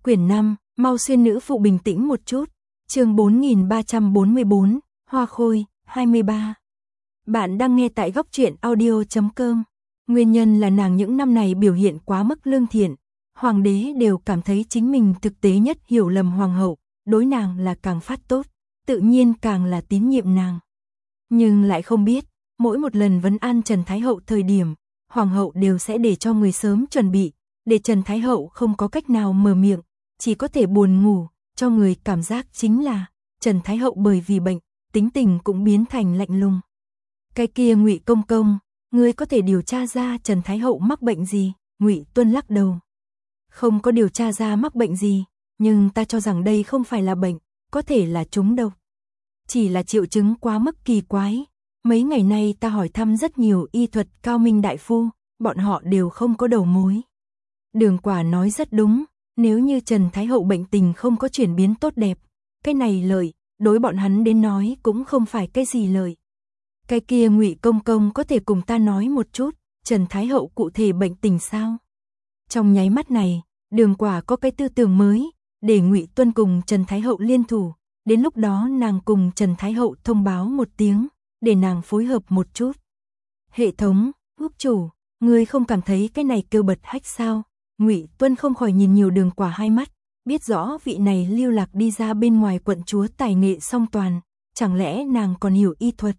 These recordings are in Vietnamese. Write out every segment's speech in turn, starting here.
Quyển 5, mau xuyên nữ phụ bình tĩnh một chút. Chương 4344, Hoa Khôi, 23. Bạn đang nghe tại góc truyện audio.com. Nguyên nhân là nàng những năm này biểu hiện quá mức lương thiện. Hoàng đế đều cảm thấy chính mình thực tế nhất, hiểu lầm hoàng hậu, đối nàng là càng phát tốt, tự nhiên càng là tín nhiệm nàng. Nhưng lại không biết, mỗi một lần vấn an Trần Thái Hậu thời điểm, hoàng hậu đều sẽ để cho người sớm chuẩn bị, để Trần Thái Hậu không có cách nào mở miệng, chỉ có thể buồn ngủ, cho người cảm giác chính là Trần Thái Hậu bởi vì bệnh, tính tình cũng biến thành lạnh lùng. Cái kia Ngụy công công, ngươi có thể điều tra ra Trần Thái Hậu mắc bệnh gì? Ngụy Tuân lắc đầu. Không có điều tra ra mắc bệnh gì, nhưng ta cho rằng đây không phải là bệnh, có thể là trúng độc. Chỉ là triệu chứng quá mức kỳ quái. Mấy ngày nay ta hỏi thăm rất nhiều y thuật cao minh đại phu, bọn họ đều không có đầu mối. Đường Quả nói rất đúng, nếu như Trần Thái Hậu bệnh tình không có chuyển biến tốt đẹp, cái này lợi, đối bọn hắn đến nói cũng không phải cái gì lợi. Cái kia Ngụy công công có thể cùng ta nói một chút, Trần Thái Hậu cụ thể bệnh tình sao? Trong nháy mắt này, Đường Quả có cái tư tưởng mới, để Ngụy Tuân cùng Trần Thái Hậu liên thủ, đến lúc đó nàng cùng Trần Thái Hậu thông báo một tiếng, để nàng phối hợp một chút. Hệ thống, quốc chủ, ngươi không cảm thấy cái này kêu bật hách sao? Ngụy Tuân không khỏi nhìn nhiều Đường Quả hai mắt, biết rõ vị này lưu lạc đi ra bên ngoài quận chúa tài nghệ song toàn, chẳng lẽ nàng còn hiểu y thuật?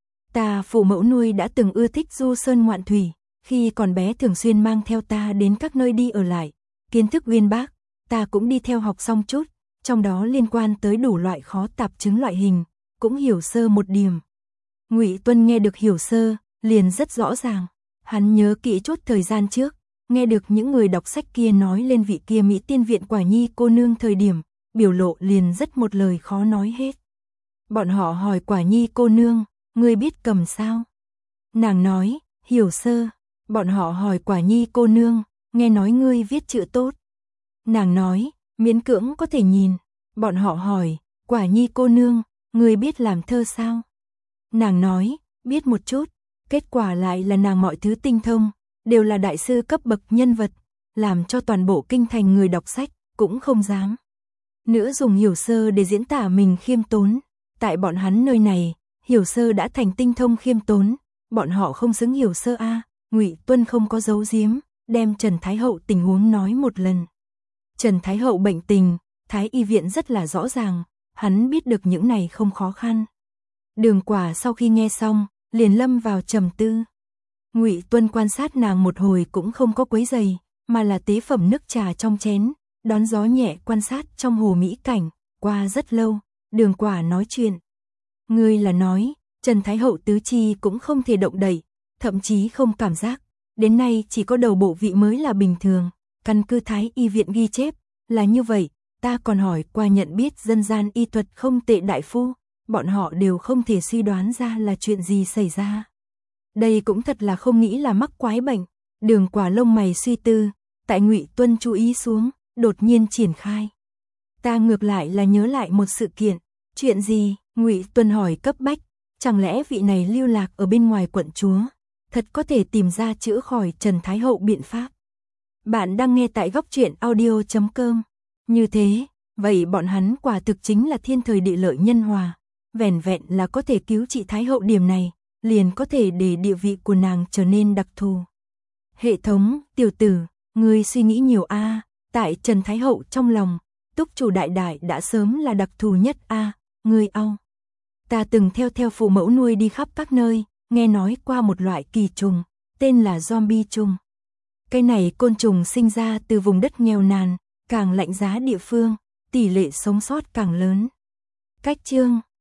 Ta phụ mẫu nuôi đã từng ưa thích du sơn ngoạn thủy, khi còn bé thường xuyên mang theo ta đến các nơi đi ở lại, kiến thức uyên bác, ta cũng đi theo học xong chút, trong đó liên quan tới đủ loại khó tạp chứng loại hình, cũng hiểu sơ một điểm. Ngụy Tuân nghe được hiểu sơ, liền rất rõ ràng, hắn nhớ kỹ chút thời gian trước, nghe được những người đọc sách kia nói lên vị kia Mỹ Tiên Viện Quả Nhi cô nương thời điểm, biểu lộ liền rất một lời khó nói hết. Bọn họ hỏi Quả Nhi cô nương, ngươi biết cầm sao? Nàng nói, hiểu sơ. Bọn họ hỏi Quả Nhi cô nương, nghe nói ngươi viết chữ tốt. Nàng nói, miễn cưỡng có thể nhìn. Bọn họ hỏi, Quả Nhi cô nương, ngươi biết làm thơ sao? Nàng nói, biết một chút. Kết quả lại là nàng mọi thứ tinh thông, đều là đại sư cấp bậc nhân vật, làm cho toàn bộ kinh thành người đọc sách, cũng không dám. Nữa dùng hiểu sơ để diễn tả mình khiêm tốn. Tại bọn hắn nơi này, hiểu sơ đã thành tinh thông khiêm tốn, bọn họ không xứng hiểu sơ a. Ngụy Tuân không có giấu giếm, đem Trần Thái Hậu tình huống nói một lần. Trần Thái Hậu bệnh tình, Thái y viện rất là rõ ràng, hắn biết được những này không khó khăn. Đường Quả sau khi nghe xong, liền lâm vào trầm tư. Ngụy Tuân quan sát nàng một hồi cũng không có quấy rầy, mà là tế phẩm nước trà trong chén, đón gió nhẹ quan sát trong hồ mỹ cảnh. Qua rất lâu, Đường Quả nói chuyện. Ngươi là nói, Trần Thái Hậu tứ chi cũng không thể động đậy, thậm chí không cảm giác, đến nay chỉ có đầu bộ vị mới là bình thường, căn cứ Thái y viện ghi chép, là như vậy, ta còn hỏi qua nhận biết dân gian y thuật không tệ đại phu, bọn họ đều không thể suy đoán ra là chuyện gì xảy ra. Đây cũng thật là không nghĩ là mắc quái bệnh. Đường Quả lông mày suy tư, tại Ngụy Tuân chú ý xuống, đột nhiên triển khai. Ta ngược lại là nhớ lại một sự kiện. Chuyện gì? Ngụy Tuân hỏi cấp bách, chẳng lẽ vị này lưu lạc ở bên ngoài quận chúa, thật có thể tìm ra chữa khỏi Trần Thái Hậu biện pháp? Bạn đang nghe tại góc truyện audio.com. Như thế, vậy bọn hắn quả thực chính là thiên thời địa lợi nhân hòa, vẻn vẹn là có thể cứu trị Thái Hậu điểm này, liền có thể để địa vị của nàng trở nên đặc thù. Hệ thống, tiểu tử, ngươi suy nghĩ nhiều a, tại Trần Thái Hậu trong lòng, túc chủ đại đại đã sớm là đặc thù nhất a, ngươi ao. Ta từng theo phụ mẫu nuôi đi khắp các nơi, nghe nói qua một loại kỳ trùng, tên là zombie trùng. Cái này côn trùng sinh ra từ vùng đất nghèo nàn, càng lạnh giá địa phương, tỷ lệ sống sót càng lớn. Cách chương